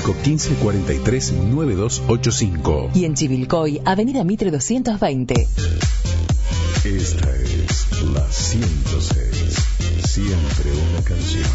Pico 1543-9285. Y en Chivilcoy, Avenida Mitre 220. Esta es la 106. Siempre una canción.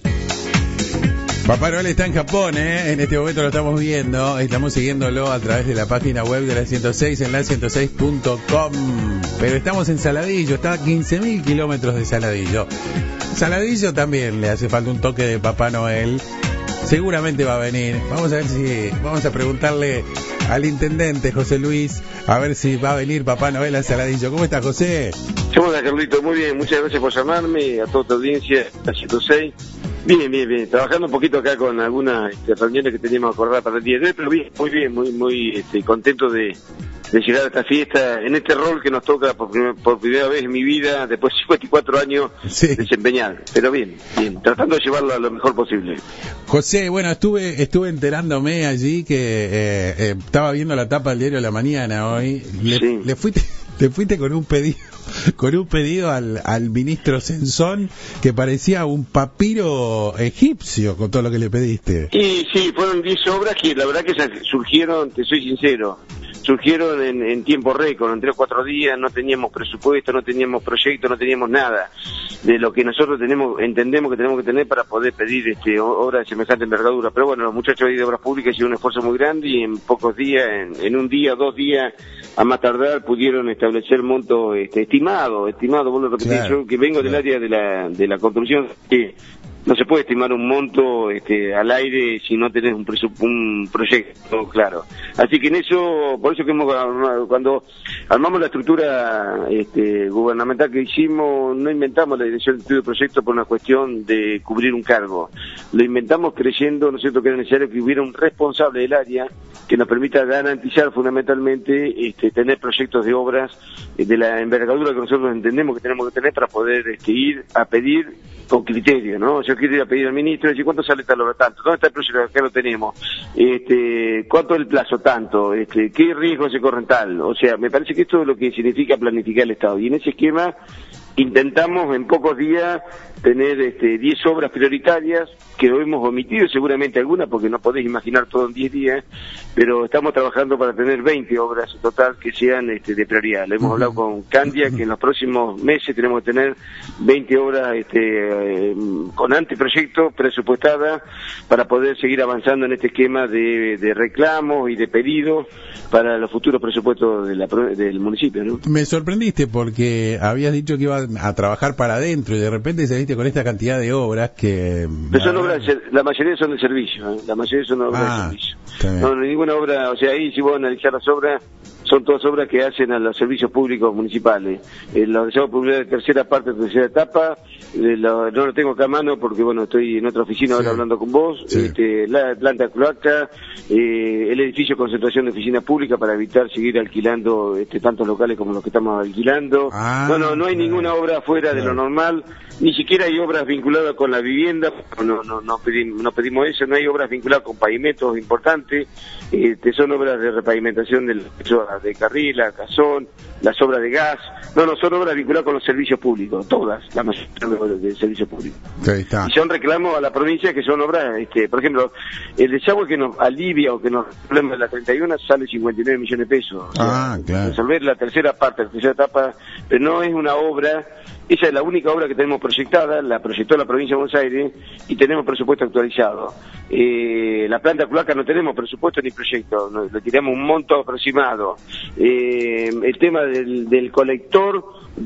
Papá Noel está en Japón, en este momento lo estamos viendo, estamos siguiéndolo a través de la página web de la 106 en la106.com, pero estamos en Saladillo, está a 15.000 kilómetros de Saladillo. Saladillo también le hace falta un toque de Papá Noel, seguramente va a venir, vamos a preguntarle al intendente José Luis, a ver si va a venir Papá Noel a Saladillo. ¿Cómo está, José? Hola, Carlito, muy bien, muchas gracias por llamarme, a toda tu audiencia, la 106. Bien, trabajando un poquito acá con algunas reuniones que teníamos acordadas para el día de hoy, pero bien, muy contento de llegar a esta fiesta, en este rol que nos toca por primera vez en mi vida, después de 54 años, sí, desempeñar, pero bien, tratando de llevarlo a lo mejor posible. José, bueno, estuve enterándome allí que estaba viendo la tapa del diario La Mañana hoy, sí. Le fuiste con un pedido al ministro Sensón que parecía un papiro egipcio con todo lo que le pediste. Y sí, fueron 10 obras que la verdad que surgieron, te soy sincero, en tiempo récord, en 3 o 4 días, no teníamos presupuesto, no teníamos proyecto, no teníamos nada de lo que nosotros entendemos que tenemos que tener para poder pedir obras de semejante envergadura. Pero bueno, los muchachos de Obras Públicas hicieron un esfuerzo muy grande y en pocos días, en un día, 2 días, a más tardar, pudieron establecer monto estimado, vuelvo a repetir, claro, yo que vengo del área de la construcción, que no se puede estimar un monto al aire si no tenés un proyecto claro. Así que en eso, por eso que cuando armamos la estructura gubernamental que hicimos, no inventamos la dirección de estudio de proyecto por una cuestión de cubrir un cargo. Lo inventamos creyendo, ¿no es cierto?, que era necesario que hubiera un responsable del área que nos permita garantizar fundamentalmente tener proyectos de obras de la envergadura que nosotros entendemos que tenemos que tener para poder ir a pedir con criterio, ¿no? Yo quiero ir a pedir al ministro y decir, ¿cuánto sale tal obra? Tanto. ¿Dónde está el proyecto? Acá lo tenemos. ¿Cuánto es el plazo? Tanto. ¿Qué riesgos se corren tal? O sea, me parece que esto es lo que significa planificar el Estado. Y en ese esquema intentamos en pocos días tener 10 obras prioritarias, que hemos omitido seguramente algunas porque no podés imaginar todo en 10 días, pero estamos trabajando para tener 20 obras en total que sean de prioridad. Le hemos hablado con Candia que en los próximos meses tenemos que tener 20 obras con anteproyecto presupuestadas para poder seguir avanzando en este esquema de reclamos y de pedidos para los futuros presupuestos del municipio, ¿no? Me sorprendiste porque habías dicho que iban a trabajar para adentro y de repente saliste con esta cantidad de obras que... Pero son obras, la mayoría son de servicio, la mayoría son obras de servicio. No, ninguna obra, o sea, ahí si vos analizar las obras, son todas obras que hacen a los servicios públicos municipales. Los deseos públicos de tercera tercera etapa, no lo tengo acá a mano porque, bueno, estoy en otra oficina ahora hablando con vos, la planta cloaca, el edificio de concentración de oficinas públicas para evitar seguir alquilando tantos locales como los que estamos alquilando. No hay ninguna obra fuera de lo normal, ni siquiera hay obras vinculadas con la vivienda, no pedimos eso, no hay obras vinculadas con pavimentos importantes, son obras de repavimentación de Carrila, Cazón, las obras de gas, son obras vinculadas con los servicios públicos, todas, la mayoría de servicios públicos. Y son reclamos a la provincia que son obras, por ejemplo, el desagüe que nos alivia o que nos problema de la 31 sale 59 millones de pesos. Claro. Resolver la tercera etapa, pero no es una obra. Esa es la única obra que tenemos proyectada, la proyectó la provincia de Buenos Aires y tenemos presupuesto actualizado. La planta cloaca no tenemos presupuesto ni proyecto, le tiramos un monto aproximado. El tema del colector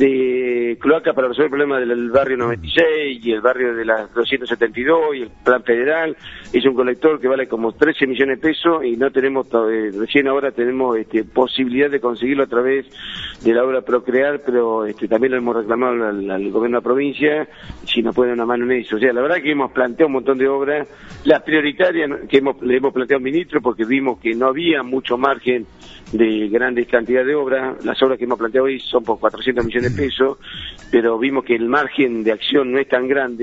de cloaca para resolver el problema del barrio 96 y el barrio de la 272 y el plan federal, es un colector que vale como 13 millones de pesos y no tenemos, recién ahora tenemos posibilidad de conseguirlo a través de la obra Procrear, pero también lo hemos reclamado al gobierno de la provincia, si nos pueden dar una mano en eso. O sea, la verdad que hemos planteado un montón de obras, las prioritarias que le hemos planteado al ministro porque vimos que no había mucho margen de grandes cantidades de obras. Las obras que hemos planteado hoy son por 400 millones de pesos, pero vimos que el margen de acción no es tan grande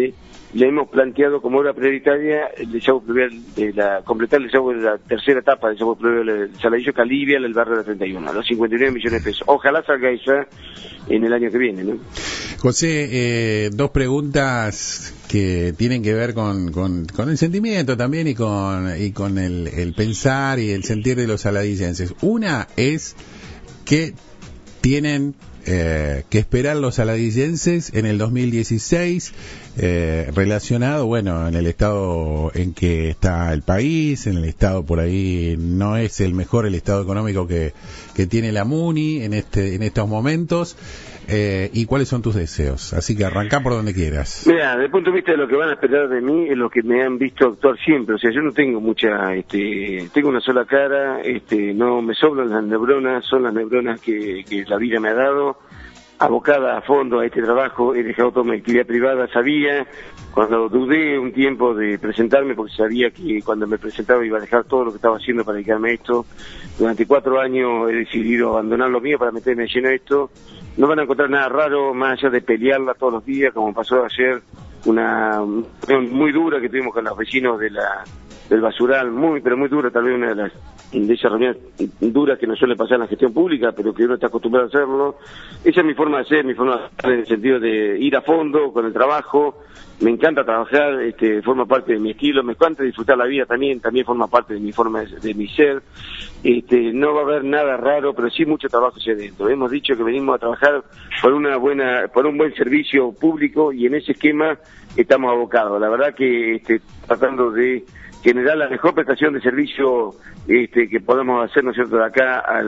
le hemos planteado como obra prioritaria el desagüe pluvial completar el desagüe de la tercera etapa del desagüe pluvial del Saladillo, que alivia el barrio de la 31, los 59 millones de pesos. Ojalá salga esa en el año que viene, ¿no? José, dos preguntas que tienen que ver con el sentimiento también y con el pensar y el sentir de los saladillenses. Una es que tienen que esperar los saladillenses en el 2016, relacionado, bueno, en el estado en que está el país, en el estado por ahí no es el mejor el estado económico que tiene la MUNI en estos momentos, y cuáles son tus deseos. Así que arrancá por donde quieras. Mira, desde el punto de vista de lo que van a esperar de mí es lo que me han visto actuar siempre. O sea, yo no tengo tengo una sola cara, no me sobran las neuronas, son las neuronas que la vida me ha dado. Abocada a fondo a este trabajo, he dejado toda mi actividad privada, sabía, cuando dudé un tiempo de presentarme, porque sabía que cuando me presentaba iba a dejar todo lo que estaba haciendo para dedicarme a esto. Durante 4 años he decidido abandonar lo mío para meterme lleno a esto. No van a encontrar nada raro, más allá de pelearla todos los días, como pasó ayer, una reunión muy dura que tuvimos con los vecinos del basural, pero muy dura, tal vez una de esas reuniones duras que no suele pasar en la gestión pública, pero que uno está acostumbrado a hacerlo. Esa es mi forma de ser, mi forma de estar, en el sentido de ir a fondo con el trabajo. Me encanta trabajar, forma parte de mi estilo, me encanta disfrutar la vida también forma parte de mi forma de mi ser. No va a haber nada raro, pero sí mucho trabajo hacia adentro. Hemos dicho que venimos a trabajar por un buen servicio público, y en ese esquema estamos abocados. La verdad que tratando de generar la mejor prestación de servicio que podamos hacer, ¿no es cierto?, de acá a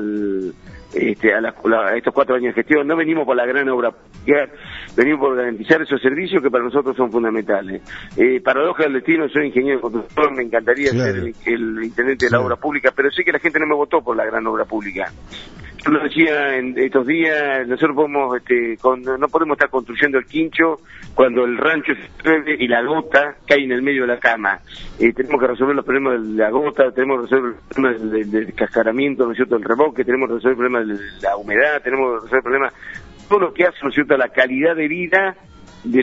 estos 4 años de gestión. No venimos por la gran obra pública, venimos por garantizar esos servicios que para nosotros son fundamentales. Paradoja del destino, soy ingeniero constructor, me encantaría ser el intendente de la obra pública, pero sé que la gente no me votó por la gran obra pública. Yo lo decía en estos días, nosotros no podemos estar construyendo el quincho cuando el rancho se mueve y la gota cae en el medio de la cama. Tenemos que resolver los problemas de la gota, tenemos que resolver los problemas del descascaramiento, ¿no es cierto?, del revoque, tenemos que resolver problemas de la humedad, tenemos que resolver problemas, todo lo que hace, ¿no es cierto?, la calidad de vida de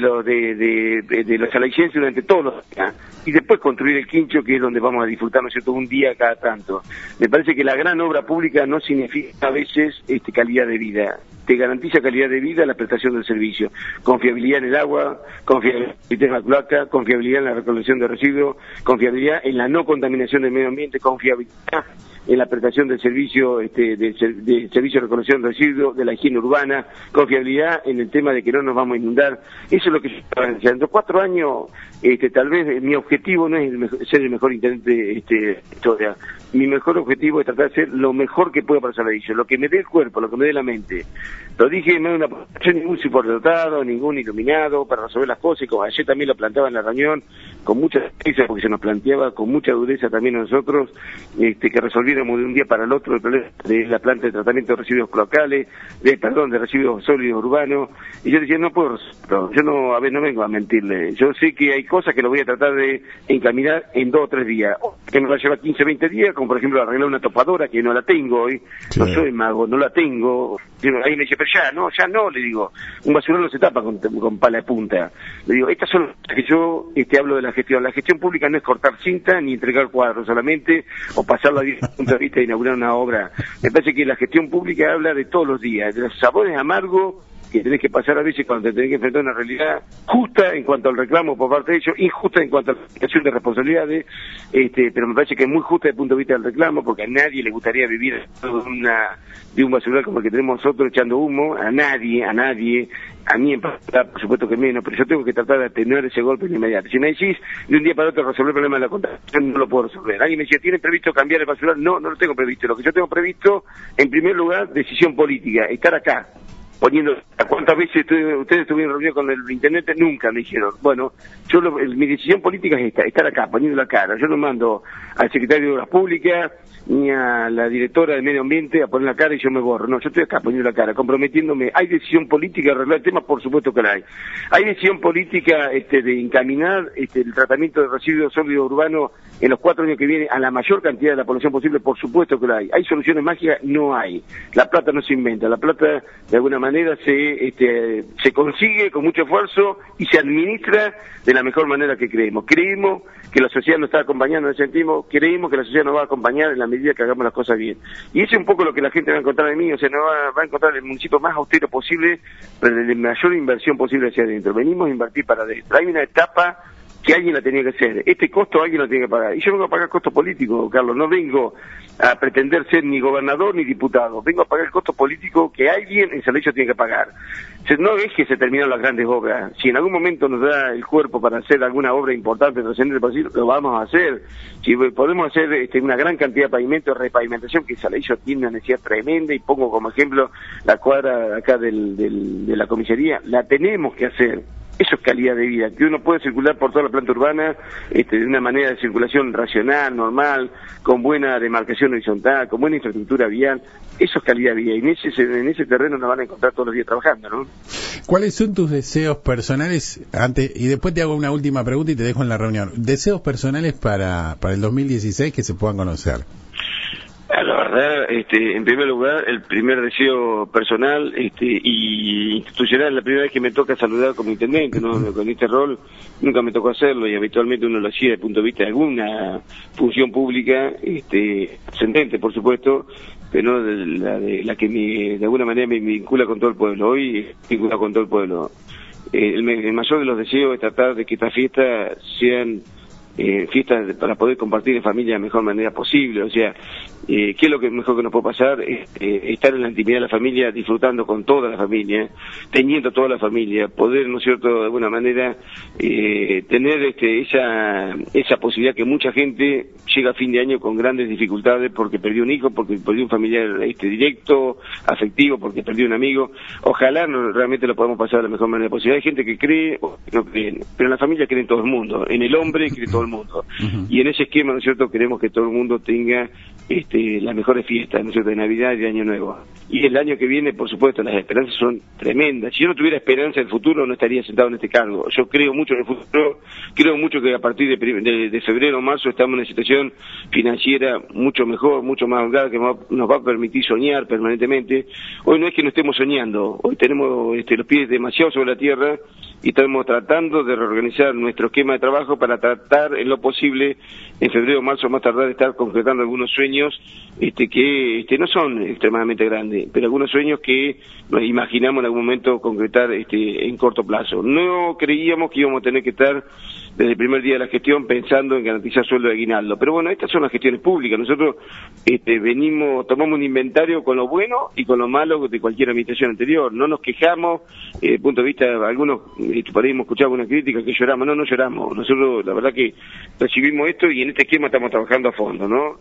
los saladillenses durante todos los días, y después construir el quincho, que es donde vamos a disfrutar, ¿no es cierto?, un día cada tanto. Me parece que la gran obra pública no significa a veces calidad de vida. Te garantiza calidad de vida la prestación del servicio, confiabilidad en el agua, confiabilidad en el sistema de cloaca, confiabilidad en la recolección de residuos, confiabilidad en la no contaminación del medio ambiente, confiabilidad en la prestación del servicio de servicio de recolección de residuos, de la higiene urbana, confiabilidad en el tema de que no nos vamos a inundar. Eso es lo que se está anunciando. 4 años, tal vez mi objetivo no es ser el mejor intendente de historia. Mi mejor objetivo es tratar de hacer lo mejor que pueda para Saladillo, lo que me dé el cuerpo, lo que me dé la mente. Lo dije, no hay ningún superdotado, ningún iluminado para resolver las cosas, y como ayer también lo planteaba en la reunión, con mucha dureza, porque se nos planteaba con mucha dureza también a nosotros, que resolviéramos de un día para el otro el problema de la planta de tratamiento de residuos cloacales, de residuos sólidos urbanos, y yo decía, no puedo resolverlo. Yo no vengo a mentirle, yo sé que hay cosas que lo voy a tratar de encaminar en 2 o 3 días, que me va a llevar 15 o 20 días, como por ejemplo arreglar una topadora que no la tengo hoy, claro. No soy mago, no la tengo. Ahí me dice, pero ya no, le digo, un basurero no se tapa con pala de punta. Le digo, estas son las que yo hablo de la gestión. La gestión pública no es cortar cinta ni entregar cuadros solamente, o pasarla desde el punto de vista de inaugurar una obra. Me parece que la gestión pública habla de todos los días, de los sabores amargos que tenés que pasar a veces cuando te tenés que enfrentar a una realidad justa en cuanto al reclamo por parte de ellos, injusta en cuanto a la aplicación de responsabilidades, pero me parece que es muy justa desde el punto de vista del reclamo, porque a nadie le gustaría vivir de un basural como el que tenemos nosotros echando humo, a nadie, a mí en particular, por supuesto que menos, pero yo tengo que tratar de atenuar ese golpe de inmediato. Si me decís de un día para otro resolver el problema de la contaminación, no lo puedo resolver. Alguien me decía, ¿tiene previsto cambiar el basural? No lo tengo previsto. Lo que yo tengo previsto, en primer lugar, decisión política, estar acá, poniendo, ¿cuántas veces ustedes estuvieron reunidos con el intendente? Nunca, me dijeron. Bueno, mi decisión política es esta, estar acá, poniendo la cara. Yo no mando al secretario de Obras Públicas ni a la directora de Medio Ambiente a poner la cara y yo me borro. No, yo estoy acá poniendo la cara, comprometiéndome. ¿Hay decisión política de arreglar el tema? Por supuesto que la hay. ¿Hay decisión política de encaminar el tratamiento de residuos sólidos urbanos en los 4 años que vienen a la mayor cantidad de la población posible? Por supuesto que la hay. ¿Hay soluciones mágicas? No hay. La plata no se inventa. La plata, de alguna manera, manera se consigue con mucho esfuerzo y se administra de la mejor manera que creemos. Creemos que la sociedad nos está acompañando en ese sentido, creemos que la sociedad nos va a acompañar en la medida que hagamos las cosas bien. Y eso es un poco lo que la gente va a encontrar en mí, o sea, nos va a encontrar el municipio más austero posible, pero de la mayor inversión posible hacia adentro. Venimos a invertir para adentro. Hay una etapa que alguien la tenía que hacer. Este costo alguien lo tiene que pagar. Y yo vengo a pagar costo político, Carlos. No vengo a pretender ser ni gobernador ni diputado. Vengo a pagar el costo político que alguien en Saladillo tiene que pagar. No es que se terminaron las grandes obras. Si en algún momento nos da el cuerpo para hacer alguna obra importante, lo vamos a hacer. Si podemos hacer una gran cantidad de pavimentos, repavimentación, que Saladillo tiene una necesidad tremenda, y pongo como ejemplo la cuadra acá de la comisaría, la tenemos que hacer. Eso es calidad de vida, que uno puede circular por toda la planta urbana de una manera de circulación racional, normal, con buena demarcación horizontal, con buena infraestructura vial. Eso es calidad de vida, y en ese terreno nos van a encontrar todos los días trabajando, ¿no? ¿Cuáles son tus deseos personales, y después te hago una última pregunta y te dejo en la reunión? Deseos personales para el 2016 que se puedan conocer. La verdad, en primer lugar, el primer deseo personal y institucional, la primera vez que me toca saludar como intendente, ¿no? Con este rol nunca me tocó hacerlo, y habitualmente uno lo hacía desde el punto de vista de alguna función pública, ascendente, por supuesto, pero la que de alguna manera me vincula con todo el pueblo. Hoy vincula con todo el pueblo. El mayor de los deseos es tratar de que estas fiestas sean fiestas para poder compartir en familia de la mejor manera posible. O sea, ¿qué es lo que mejor que nos puede pasar? Estar en la intimidad de la familia, disfrutando con toda la familia, teniendo toda la familia, poder, ¿no es cierto?, de alguna manera tener esa posibilidad que mucha gente llega a fin de año con grandes dificultades porque perdió un hijo, porque perdió un familiar directo, afectivo, porque perdió un amigo. Ojalá realmente lo podamos pasar de la mejor manera posible. Hay gente que cree o que no cree, pero en la familia cree en todo el mundo, en el hombre cree todo el mundo. Y en ese esquema, ¿no es cierto?, queremos que todo el mundo tenga las mejores fiestas, ¿no es cierto?, de Navidad y de Año Nuevo. Y el año que viene, por supuesto, las esperanzas son tremendas. Si yo no tuviera esperanza en el futuro, no estaría sentado en este cargo. Yo creo mucho en el futuro, creo mucho que a partir de febrero o marzo estamos en una situación financiera mucho mejor, mucho más holgada, que nos va a permitir soñar permanentemente. Hoy no es que no estemos soñando, hoy tenemos los pies demasiado sobre la tierra y estamos tratando de reorganizar nuestro esquema de trabajo para tratar en lo posible en febrero o marzo más tardar de estar concretando algunos sueños que no son extremadamente grandes, pero algunos sueños que nos imaginamos en algún momento concretar en corto plazo. No creíamos que íbamos a tener que estar desde el primer día de la gestión pensando en garantizar sueldo de aguinaldo, pero bueno, estas son las gestiones públicas. Nosotros tomamos un inventario con lo bueno y con lo malo de cualquier administración anterior. No nos quejamos, desde el punto de vista de algunos, por ahí hemos escuchado una crítica que lloramos. No lloramos. Nosotros la verdad que recibimos esto y en este esquema estamos trabajando a fondo, ¿no?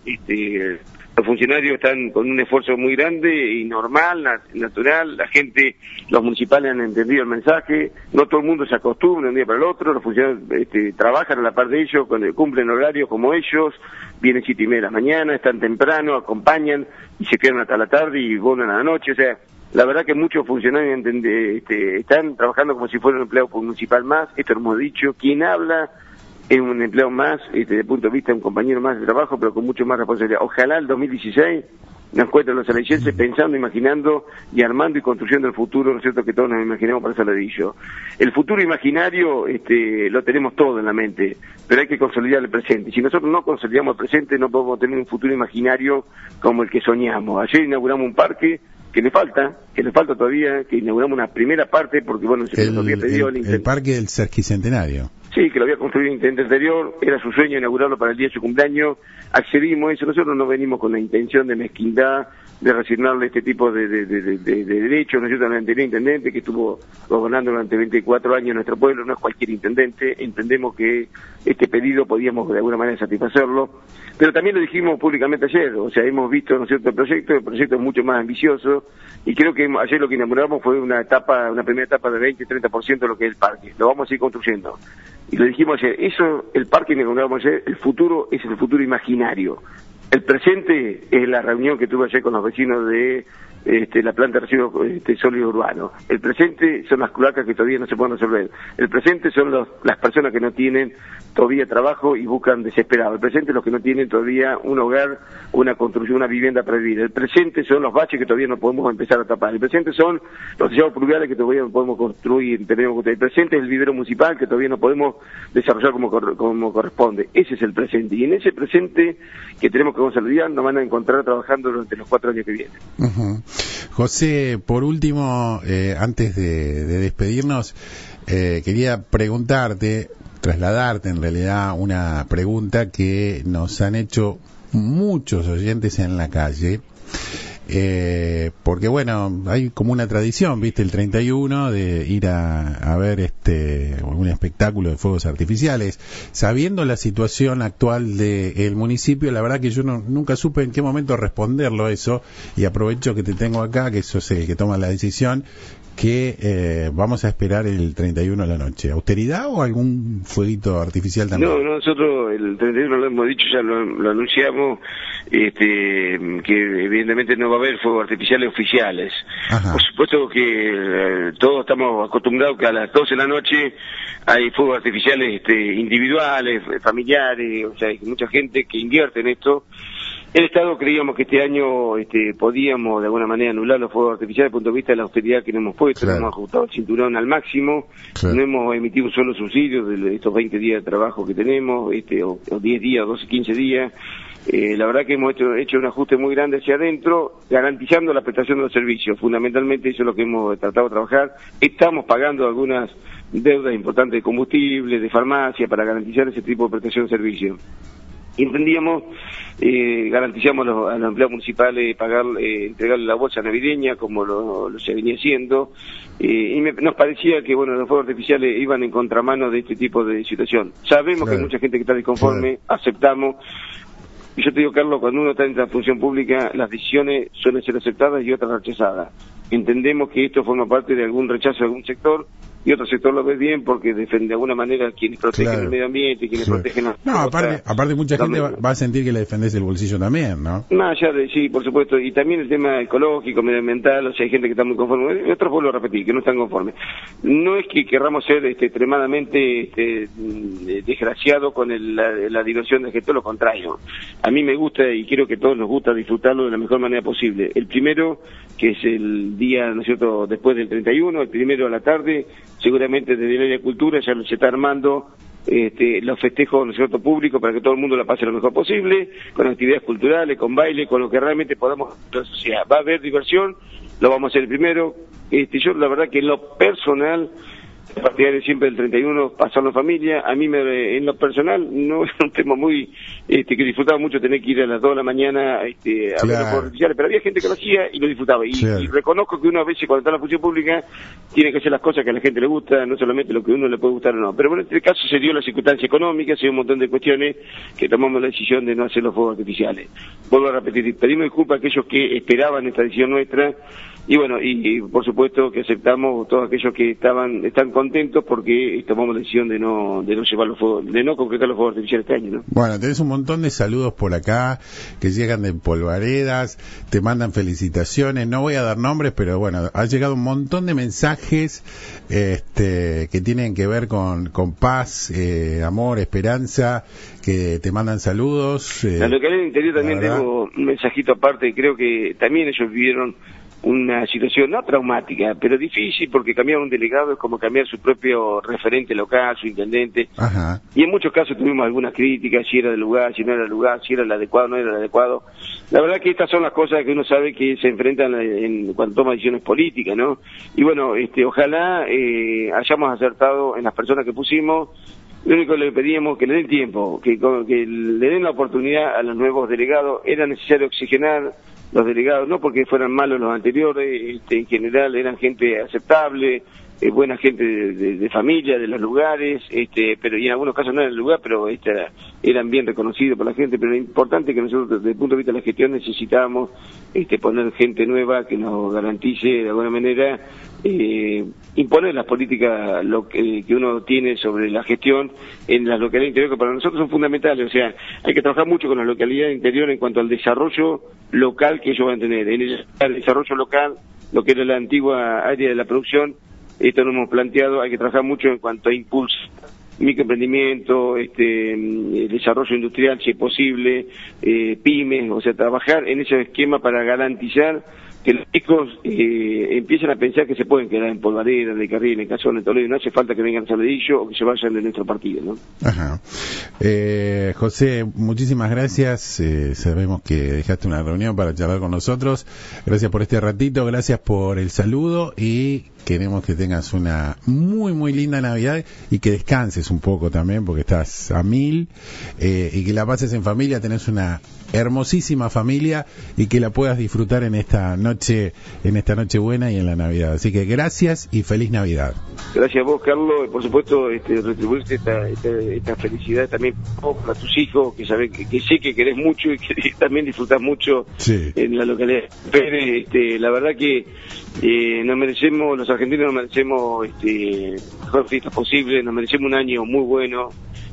Los funcionarios están con un esfuerzo muy grande y normal, natural. La gente, los municipales han entendido el mensaje. No todo el mundo se acostumbra de un día para el otro. Los funcionarios trabajan a la par de ellos, cumplen horarios como ellos. Vienen 7:30 de la mañana, están temprano, acompañan y se quedan hasta la tarde y vuelven a la noche. O sea, la verdad que muchos funcionarios están trabajando como si fuera un empleado municipal más. Esto lo hemos dicho. Quien habla es un empleado más, desde el punto de vista de un compañero más de trabajo, pero con mucho más responsabilidad. Ojalá el 2016 nos encuentren los saladillenses pensando, imaginando y armando y construyendo el futuro, ¿no es cierto?, que todos nos imaginamos para Saladillo. El futuro imaginario lo tenemos todo en la mente, pero hay que consolidar el presente. Si nosotros no consolidamos el presente, no podemos tener un futuro imaginario como el que soñamos. Ayer inauguramos un parque que le falta todavía, que inauguramos una primera parte, porque bueno, se nos había pedido el parque del Sesquicentenario. Sí, que lo había construido el intendente anterior, era su sueño inaugurarlo para el día de su cumpleaños, accedimos a eso. Nosotros no venimos con la intención de mezquindad, de resignarle este tipo de derechos, ¿no es cierto?, al anterior intendente que estuvo gobernando durante 24 años nuestro pueblo. No es cualquier intendente, entendemos que este pedido podíamos de alguna manera satisfacerlo, pero también lo dijimos públicamente ayer. O sea, hemos visto, ¿no es cierto?, el proyecto es mucho más ambicioso, y creo que ayer lo que inauguramos fue una primera etapa de 20-30% de lo que es el parque. Lo vamos a ir construyendo. Y lo dijimos ayer, el parque que inauguramos ayer, el futuro es el futuro imaginario. El presente es la reunión que tuve ayer con los vecinos de la planta de residuos sólidos urbanos. El presente son las cloacas que todavía no se pueden resolver. El presente son las personas que no tienen todavía trabajo y buscan desesperado. El presente es los que no tienen todavía un hogar, una construcción, una vivienda para vivir. El presente son los baches que todavía no podemos empezar a tapar. El presente son los deseados pluviales que todavía no podemos construir. El presente es el vivero municipal que todavía no podemos desarrollar como corresponde. Ese es el presente. Y en ese presente que tenemos que consolidar nos van a encontrar trabajando durante los 4 años que vienen. Uh-huh. José, por último, antes de despedirnos, quería trasladarte en realidad una pregunta que nos han hecho muchos oyentes en la calle, porque bueno, hay como una tradición, viste, el 31 de ir a ver un espectáculo de fuegos artificiales. Sabiendo la situación actual del municipio, la verdad que yo nunca supe en qué momento responderlo eso, y aprovecho que te tengo acá, que sos el que toma la decisión, que vamos a esperar el 31 de la noche. ¿Austeridad o algún fueguito artificial también? No, nosotros el 31 lo hemos dicho, ya lo anunciamos, que evidentemente no va a haber fuegos artificiales oficiales. Ajá. Por supuesto que todos estamos acostumbrados que a las 12 de la noche hay fuegos artificiales individuales, familiares, o sea, hay mucha gente que invierte en esto. El Estado creíamos que este año podíamos de alguna manera anular los fuegos artificiales desde el punto de vista de la austeridad que nos hemos puesto, claro. Nos hemos ajustado el cinturón al máximo, claro. No hemos emitido un solo subsidio de estos 20 días de trabajo que tenemos, o 10 días, 12, 15 días. La verdad que hemos hecho un ajuste muy grande hacia adentro, garantizando la prestación de los servicios. Fundamentalmente eso es lo que hemos tratado de trabajar. Estamos pagando algunas deudas importantes de combustible, de farmacia, para garantizar ese tipo de prestación de servicios. Entendíamos, garantizamos a los empleados municipales entregarle la bolsa navideña como lo se venía haciendo, y nos parecía que bueno, los fuegos artificiales iban en contramano de este tipo de situación. Sabemos claro. Que hay mucha gente que está disconforme, claro. Aceptamos, y yo te digo, Carlos, cuando uno está en la función pública, las decisiones suelen ser aceptadas y otras rechazadas. Entendemos que esto forma parte de algún rechazo de algún sector, y otro sector lo ve bien porque defiende de alguna manera quienes protegen claro. El medio ambiente, quienes sí. Protegen las cosas. Aparte mucha gente va a sentir que le defendés el bolsillo también, ¿no? Más allá de, sí, por supuesto, y también el tema ecológico, medioambiental, o sea, hay gente que está muy conforme, y otros vuelvo a repetir, que no están conformes. No es que querramos ser extremadamente desgraciados con la diversión de que todo lo contrario. A mí me gusta, y quiero que a todos nos gusta disfrutarlo de la mejor manera posible. El primero, que es el día, ¿no es cierto?, después del 31, el primero a la tarde, seguramente desde el área de cultura ya se está armando los festejos, ¿no es cierto?, públicos para que todo el mundo la pase lo mejor posible, con actividades culturales, con baile, con lo que realmente podamos la sociedad. Va a haber diversión, lo vamos a hacer el primero. Yo la verdad que en lo personal, partidario siempre del 31, pasarlo en familia. A mí en lo personal no es un tema muy que disfrutaba mucho tener que ir a las 2 de la mañana a ver los fuegos artificiales, pero había gente que lo hacía y lo disfrutaba, y reconozco que uno a veces cuando está en la función pública tiene que hacer las cosas que a la gente le gusta, no solamente lo que a uno le puede gustar o no. Pero bueno, en este caso se dio la circunstancia económica, se dio un montón de cuestiones que tomamos la decisión de no hacer los fuegos artificiales. Vuelvo a repetir, pedimos disculpas a aquellos que esperaban esta decisión nuestra, y bueno, y por supuesto que aceptamos todos aquellos que están contentos porque tomamos la decisión de no llevar los fuegos, de no concretar los fuegos artificiales este año, ¿no? Bueno, tenés un montón de saludos por acá que llegan de Polvaredas, te mandan felicitaciones, no voy a dar nombres, pero bueno, ha llegado un montón de mensajes que tienen que ver con paz, amor, esperanza, que te mandan saludos. A lo que en el interior también tengo un mensajito aparte, creo que también ellos vivieron una situación no traumática, pero difícil, porque cambiar un delegado es como cambiar su propio referente local, su intendente. Ajá. Y en muchos casos tuvimos algunas críticas, si era del lugar, si no era del lugar, si era el adecuado, no era el adecuado. La verdad que estas son las cosas que uno sabe que se enfrentan cuando toma decisiones políticas, ¿no? Y bueno, ojalá hayamos acertado en las personas que pusimos. Lo único que le pedíamos que le den tiempo, que le den la oportunidad a los nuevos delegados. Era necesario oxigenar los delegados, no porque fueran malos los anteriores, en general eran gente aceptable, buena gente de familia, de los lugares, pero y en algunos casos no era el lugar, pero eran bien reconocidos por la gente. Pero lo importante es que nosotros, desde el punto de vista de la gestión, necesitábamos poner gente nueva que nos garantice de alguna manera imponer las políticas que uno tiene sobre la gestión en las localidades interiores, que para nosotros son fundamentales. O sea, hay que trabajar mucho con las localidades interiores en cuanto al desarrollo local que ellos van a tener. En el desarrollo local, lo que era la antigua área de la producción, esto lo hemos planteado, hay que trabajar mucho en cuanto a impulso, microemprendimiento, desarrollo industrial, si es posible, pymes, o sea, trabajar en ese esquema para garantizar que los chicos empiecen a pensar que se pueden quedar en Polvareda, de Carril, en Cazón, en Toledo, y no hace falta que vengan a Saladillo o que se vayan de nuestro partido, ¿no? Ajá. José, muchísimas gracias. Sabemos que dejaste una reunión para charlar con nosotros. Gracias por este ratito, gracias por el saludo y queremos que tengas una muy, muy linda Navidad y que descanses un poco también porque estás a 1000 y que la pases en familia, tenés una hermosísima familia y que la puedas disfrutar en esta noche buena y en la Navidad. Así que gracias y feliz Navidad. Gracias a vos, Carlos, y por supuesto retribuirte esta felicidad también para tus hijos, que sabés que sé que querés mucho y que también disfrutás mucho en la localidad. Pero la verdad que nos merecemos, los argentinos nos merecemos mejor fiesta posible, nos merecemos un año muy bueno.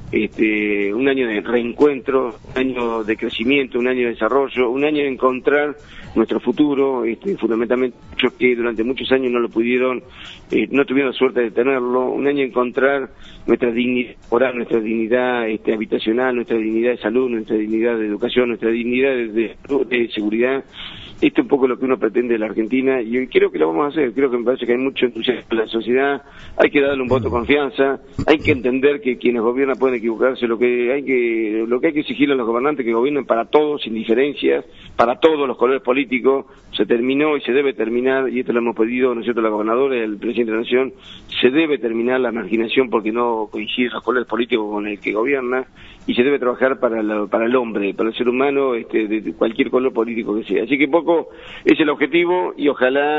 Un año de reencuentro, un año de crecimiento, un año de desarrollo, un año de encontrar nuestro futuro, fundamentalmente muchos que durante muchos años no lo pudieron, no tuvieron suerte de tenerlo, un año de encontrar nuestra dignidad moral, nuestra dignidad habitacional, nuestra dignidad de salud, nuestra dignidad de educación, nuestra dignidad de seguridad. Esto es un poco lo que uno pretende de la Argentina y creo que lo vamos a hacer. Creo que me parece que hay mucho entusiasmo en la sociedad, hay que darle un voto de confianza, hay que entender que quienes gobiernan pueden equivocarse, lo que hay que exigirle a los gobernantes que gobiernen para todos, sin diferencias, para todos los colores políticos. Se terminó y se debe terminar, y esto lo hemos pedido, ¿no es cierto?, la gobernadora y el presidente de la Nación, se debe terminar la marginación porque no coinciden los colores políticos con el que gobierna, y se debe trabajar para el hombre, para el ser humano, de cualquier color político que sea. Así que poco es el objetivo, y ojalá,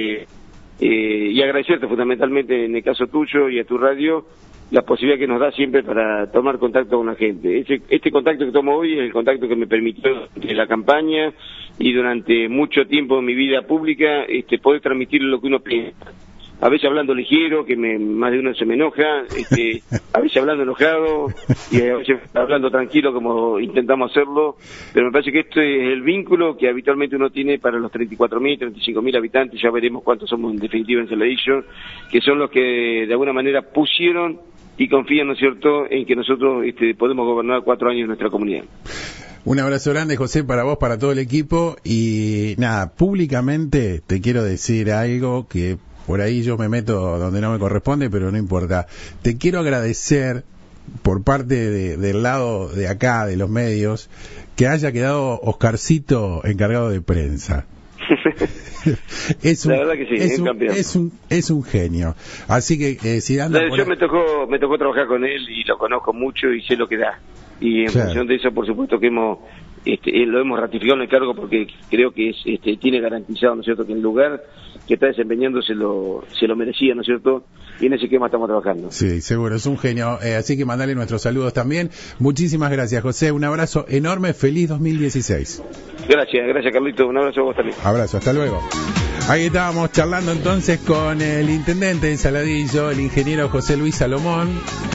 y agradecerte fundamentalmente en el caso tuyo y a tu radio, la posibilidad que nos da siempre para tomar contacto con la gente. Este contacto que tomo hoy es el contacto que me permitió durante la campaña y durante mucho tiempo en mi vida pública, poder transmitir lo que uno piensa. A veces hablando ligero, que más de uno se me enoja, a veces hablando enojado, y a veces hablando tranquilo como intentamos hacerlo, pero me parece que este es el vínculo que habitualmente uno tiene para los 34.000, 35.000 habitantes, ya veremos cuántos somos en definitiva en Saladillo, que son los que de alguna manera pusieron y confían, ¿no es cierto?, en que nosotros podemos gobernar 4 años en nuestra comunidad. Un abrazo grande, José, para vos, para todo el equipo, y nada, públicamente te quiero decir algo que por ahí yo me meto donde no me corresponde, pero no importa. Te quiero agradecer por parte del lado de acá, de los medios, que haya quedado Oscarcito encargado de prensa. La verdad que sí, es un campeón. Es un genio. Así que si anda yo me tocó trabajar con él y lo conozco mucho y sé lo que da. Y en función de eso, por supuesto que lo hemos ratificado en el cargo porque creo que tiene garantizado, ¿no es cierto?, que el lugar que está desempeñando se lo merecía, ¿no es cierto?, y en ese esquema estamos trabajando. Sí, seguro, es un genio, así que mandale nuestros saludos también. Muchísimas gracias, José, un abrazo enorme, feliz 2016. Gracias Carlito, un abrazo a vos también. Abrazo, hasta luego. Ahí estábamos charlando entonces con el intendente de Saladillo, el ingeniero José Luis Salomón.